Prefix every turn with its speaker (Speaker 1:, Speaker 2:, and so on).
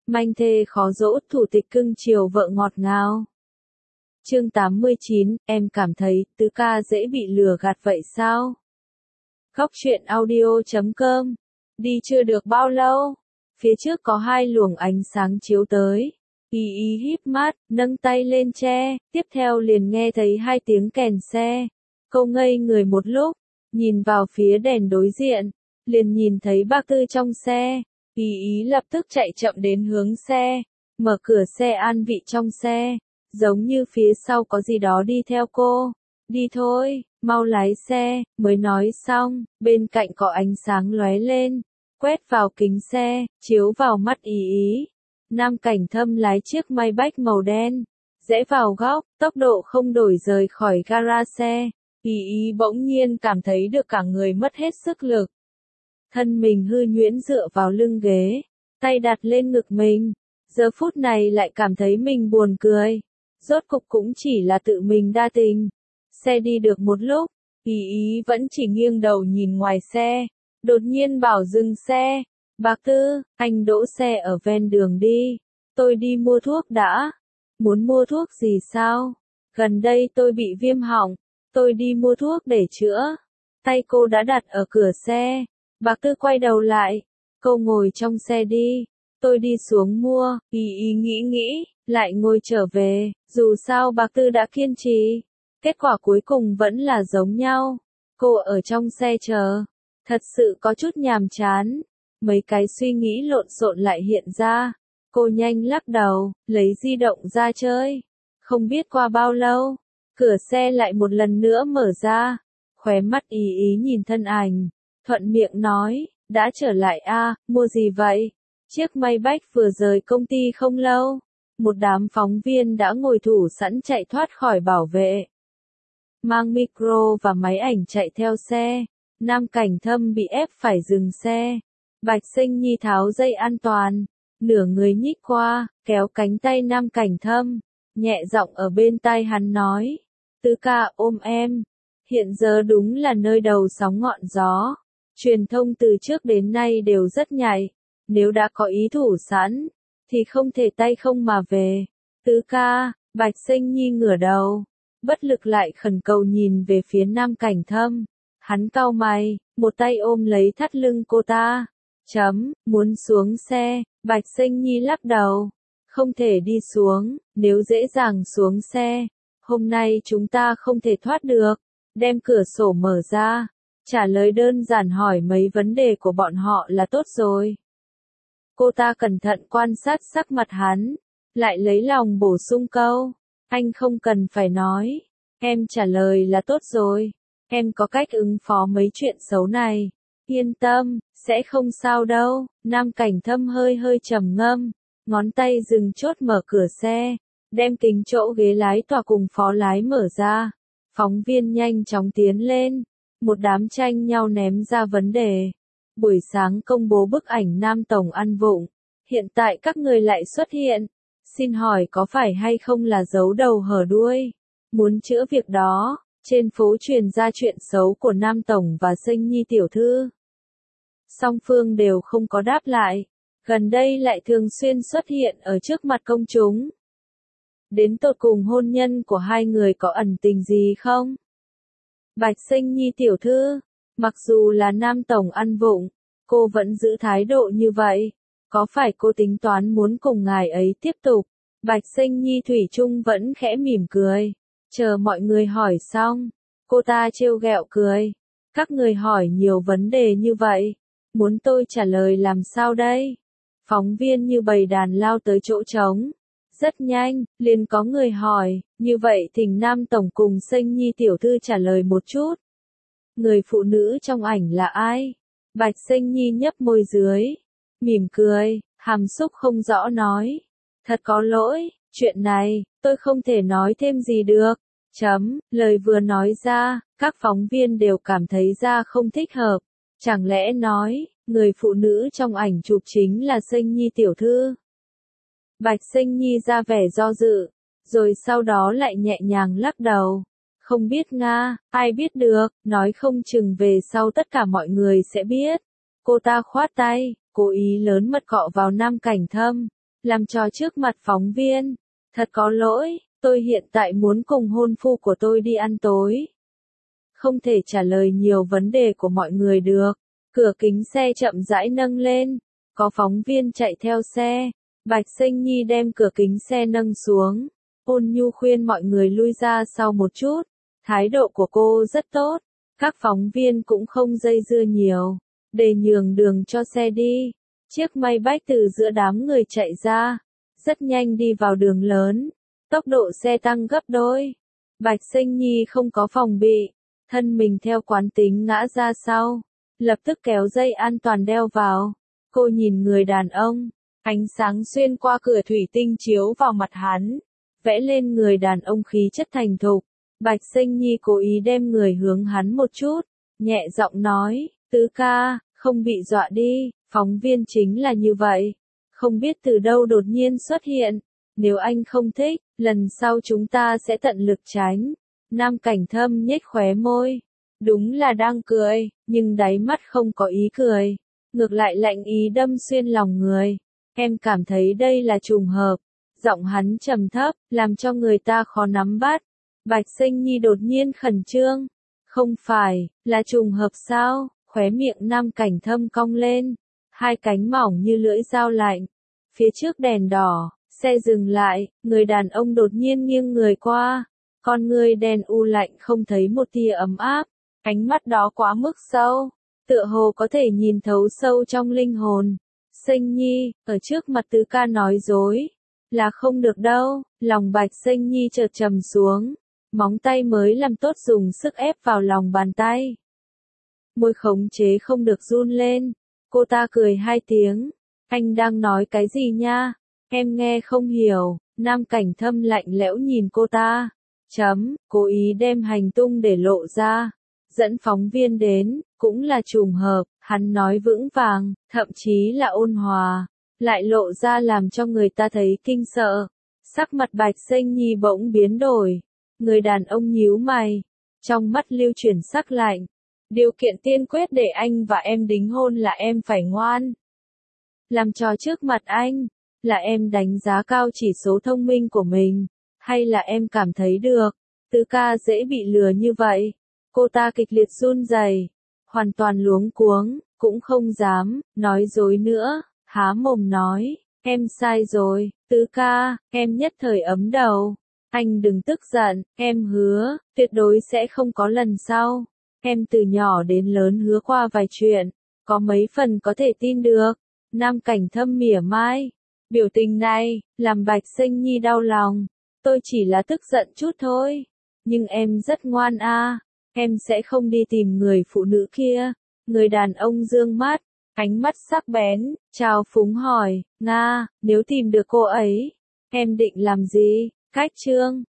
Speaker 1: Manh thê khó dỗ, thủ tịch cưng chiều vợ ngọt ngào. Chương 89, em cảm thấy Tứ ca dễ bị lừa gạt vậy sao? Góc truyện audio.com. Đi chưa được bao lâu, phía trước có hai luồng ánh sáng chiếu tới. Y híp mắt, nâng tay lên che, tiếp theo liền nghe thấy hai tiếng kèn xe. Cô ngây người một lúc, nhìn vào phía đèn đối diện, liền nhìn thấy bác Tư trong xe. Y lập tức chạy chậm đến hướng xe, mở cửa xe an vị trong xe, giống như phía sau có gì đó đi theo cô. Đi thôi, mau lái xe, mới nói xong, bên cạnh có ánh sáng lóe lên, quét vào kính xe, chiếu vào mắt Y. Nam Cảnh Thâm lái chiếc Maybach màu đen, rẽ vào góc, tốc độ không đổi rời khỏi gara xe. Y bỗng nhiên cảm thấy được cả người mất hết sức lực. Thân mình hư nhuyễn dựa vào lưng ghế, tay đặt lên ngực mình. Giờ phút này lại cảm thấy mình buồn cười. Rốt cục cũng chỉ là tự mình đa tình. Xe đi được một lúc, Y vẫn chỉ nghiêng đầu nhìn ngoài xe. Đột nhiên bảo dừng xe. Bác Tư, anh đỗ xe ở ven đường đi. Tôi đi mua thuốc đã. Muốn mua thuốc gì sao? Gần đây tôi bị viêm họng. Tôi đi mua thuốc để chữa. Tay cô đã đặt ở cửa xe. Bác Tư quay đầu lại. Cô ngồi trong xe đi. Tôi đi xuống mua. Y nghĩ, lại ngồi trở về. Dù sao bác Tư đã kiên trì. Kết quả cuối cùng vẫn là giống nhau. Cô ở trong xe chờ. Thật sự có chút nhàm chán. Mấy cái suy nghĩ lộn xộn lại hiện ra. Cô nhanh lắc đầu, lấy di động ra chơi. Không biết qua bao lâu, cửa xe lại một lần nữa mở ra. Khóe mắt Y nhìn thân ảnh, thuận miệng nói, đã trở lại a, mua gì vậy? Chiếc Maybach vừa rời công ty không lâu. Một đám phóng viên đã ngồi thủ sẵn chạy thoát khỏi bảo vệ. Mang micro và máy ảnh chạy theo xe. Nam Cảnh Thâm bị ép phải dừng xe. Bạch Sinh Nhi tháo dây an toàn, nửa người nhích qua, kéo cánh tay Nam Cảnh Thâm, nhẹ giọng ở bên tai hắn nói, Tứ ca ôm em. Hiện giờ đúng là nơi đầu sóng ngọn gió, truyền thông từ trước đến nay đều rất nhạy, nếu đã có ý thủ sẵn, thì không thể tay không mà về. Tứ ca, Bạch Sinh Nhi ngửa đầu, bất lực lại khẩn cầu nhìn về phía Nam Cảnh Thâm, hắn cau mày, một tay ôm lấy thắt lưng cô ta. Muốn xuống xe, Bạch Sinh Nhi lắc đầu. Không thể đi xuống, nếu dễ dàng xuống xe, hôm nay chúng ta không thể thoát được. Đem cửa sổ mở ra, trả lời đơn giản hỏi mấy vấn đề của bọn họ là tốt rồi. Cô ta cẩn thận quan sát sắc mặt hắn, lại lấy lòng bổ sung câu. Anh không cần phải nói, em trả lời là tốt rồi. Em có cách ứng phó mấy chuyện xấu này. Yên tâm, sẽ không sao đâu. Nam Cảnh Thâm hơi trầm ngâm, ngón tay dừng chốt mở cửa xe, đem kính chỗ ghế lái tòa cùng phó lái mở ra. Phóng viên nhanh chóng tiến lên, một đám tranh nhau ném ra vấn đề. Buổi sáng công bố bức ảnh Nam Tổng ăn vụng, hiện tại các người lại xuất hiện. Xin hỏi có phải hay không là giấu đầu hở đuôi? Muốn chữa việc đó, trên phố truyền ra chuyện xấu của Nam Tổng và Sinh Nhi tiểu thư. Song phương đều không có đáp lại, gần đây lại thường xuyên xuất hiện ở trước mặt công chúng. Đến tột cùng hôn nhân của hai người có ẩn tình gì không? Bạch Sinh Nhi tiểu thư, mặc dù là Nam Tổng ăn vụng, cô vẫn giữ thái độ như vậy. Có phải cô tính toán muốn cùng ngài ấy tiếp tục? Bạch Sinh Nhi thủy chung vẫn khẽ mỉm cười. Chờ mọi người hỏi xong, cô ta trêu ghẹo cười. Các người hỏi nhiều vấn đề như vậy, muốn tôi trả lời làm sao đây? Phóng viên như bầy đàn lao tới chỗ trống. Rất nhanh, liền có người hỏi, như vậy thỉnh Nam Tổng cùng Sinh Nhi tiểu thư trả lời một chút. Người phụ nữ trong ảnh là ai? Bạch Sinh Nhi nhấp môi dưới, mỉm cười, hàm xúc không rõ nói. Thật có lỗi, chuyện này, tôi không thể nói thêm gì được. Lời vừa nói ra, các phóng viên đều cảm thấy ra không thích hợp. Chẳng lẽ nói, người phụ nữ trong ảnh chụp chính là Sinh Nhi tiểu thư? Bạch Sinh Nhi ra vẻ do dự, rồi sau đó lại nhẹ nhàng lắc đầu. Không biết nga, ai biết được, nói không chừng về sau tất cả mọi người sẽ biết. Cô ta khoát tay, cố ý lớn mật cọ vào Nam Cảnh Thâm. làm trò trước mặt phóng viên. Thật có lỗi, tôi hiện tại muốn cùng hôn phu của tôi đi ăn tối. Không thể trả lời nhiều vấn đề của mọi người được. Cửa kính xe chậm rãi nâng lên. Có phóng viên chạy theo xe. Bạch Sinh Nhi đem cửa kính xe nâng xuống. Ôn nhu khuyên mọi người lui ra sau một chút. Thái độ của cô rất tốt. Các phóng viên cũng không dây dưa nhiều. Để nhường đường cho xe đi. Chiếc Maybach từ giữa đám người chạy ra. Rất nhanh đi vào đường lớn. Tốc độ xe tăng gấp đôi. Bạch Sinh Nhi không có phòng bị. Thân mình theo quán tính ngã ra sau. Lập tức kéo dây an toàn đeo vào. Cô nhìn người đàn ông. Ánh sáng xuyên qua cửa thủy tinh chiếu vào mặt hắn. Vẽ lên người đàn ông khí chất thành thục. Bạch Sinh Nhi cố ý đem người hướng hắn một chút. Nhẹ giọng nói, Tứ ca, không bị dọa đi. Phóng viên chính là như vậy. Không biết từ đâu đột nhiên xuất hiện. Nếu anh không thích, lần sau chúng ta sẽ tận lực tránh. Nam Cảnh Thâm nhếch khóe môi. Đúng là đang cười, nhưng đáy mắt không có ý cười. Ngược lại lạnh ý đâm xuyên lòng người. Em cảm thấy đây là trùng hợp. Giọng hắn trầm thấp, làm cho người ta khó nắm bắt. Bạch Sinh Nhi đột nhiên khẩn trương. Không phải, là trùng hợp sao? Khóe miệng Nam Cảnh Thâm cong lên. Hai cánh mỏng như lưỡi dao lạnh. Phía trước đèn đỏ, xe dừng lại, người đàn ông đột nhiên nghiêng người qua. Con người đen u lạnh không thấy một tia ấm áp. Ánh mắt đó quá mức sâu. Tựa hồ có thể nhìn thấu sâu trong linh hồn. Sinh Nhi, ở trước mặt Tứ ca nói dối. Là không được đâu. Lòng Bạch Sinh Nhi chợt trầm xuống. Móng tay mới làm tốt dùng sức ép vào lòng bàn tay. Môi khống chế không được run lên. Cô ta cười hai tiếng. Anh đang nói cái gì nha? Em nghe không hiểu. Nam Cảnh Thâm lạnh lẽo nhìn cô ta. Cố ý đem hành tung để lộ ra. Dẫn phóng viên đến, cũng là trùng hợp, hắn nói vững vàng, thậm chí là ôn hòa. Lại lộ ra làm cho người ta thấy kinh sợ. Sắc mặt Bạch Sinh Nhi bỗng biến đổi. Người đàn ông nhíu mày. Trong mắt lưu chuyển sắc lạnh. Điều kiện tiên quyết để anh và em đính hôn là em phải ngoan. Làm trò trước mặt anh. Là em đánh giá cao chỉ số thông minh của mình. Hay là em cảm thấy được. Tứ ca dễ bị lừa như vậy. Cô ta kịch liệt run rẩy. Hoàn toàn luống cuống. Cũng không dám. Nói dối nữa. Há mồm nói. Em sai rồi. Tứ ca. Em nhất thời ấm đầu. Anh đừng tức giận. Em hứa. Tuyệt đối sẽ không có lần sau. Em từ nhỏ đến lớn hứa qua vài chuyện. Có mấy phần có thể tin được. Nam Cảnh Thâm mỉa mai. Biểu tình này, làm Bạch Sinh Nhi đau lòng. Tôi chỉ là tức giận chút thôi. Nhưng em rất ngoan a. Em sẽ không đi tìm người phụ nữ kia. Người đàn ông dương mắt. Ánh mắt sắc bén. Trào phúng hỏi. Nga, nếu tìm được cô ấy. Em định làm gì? Cách chương.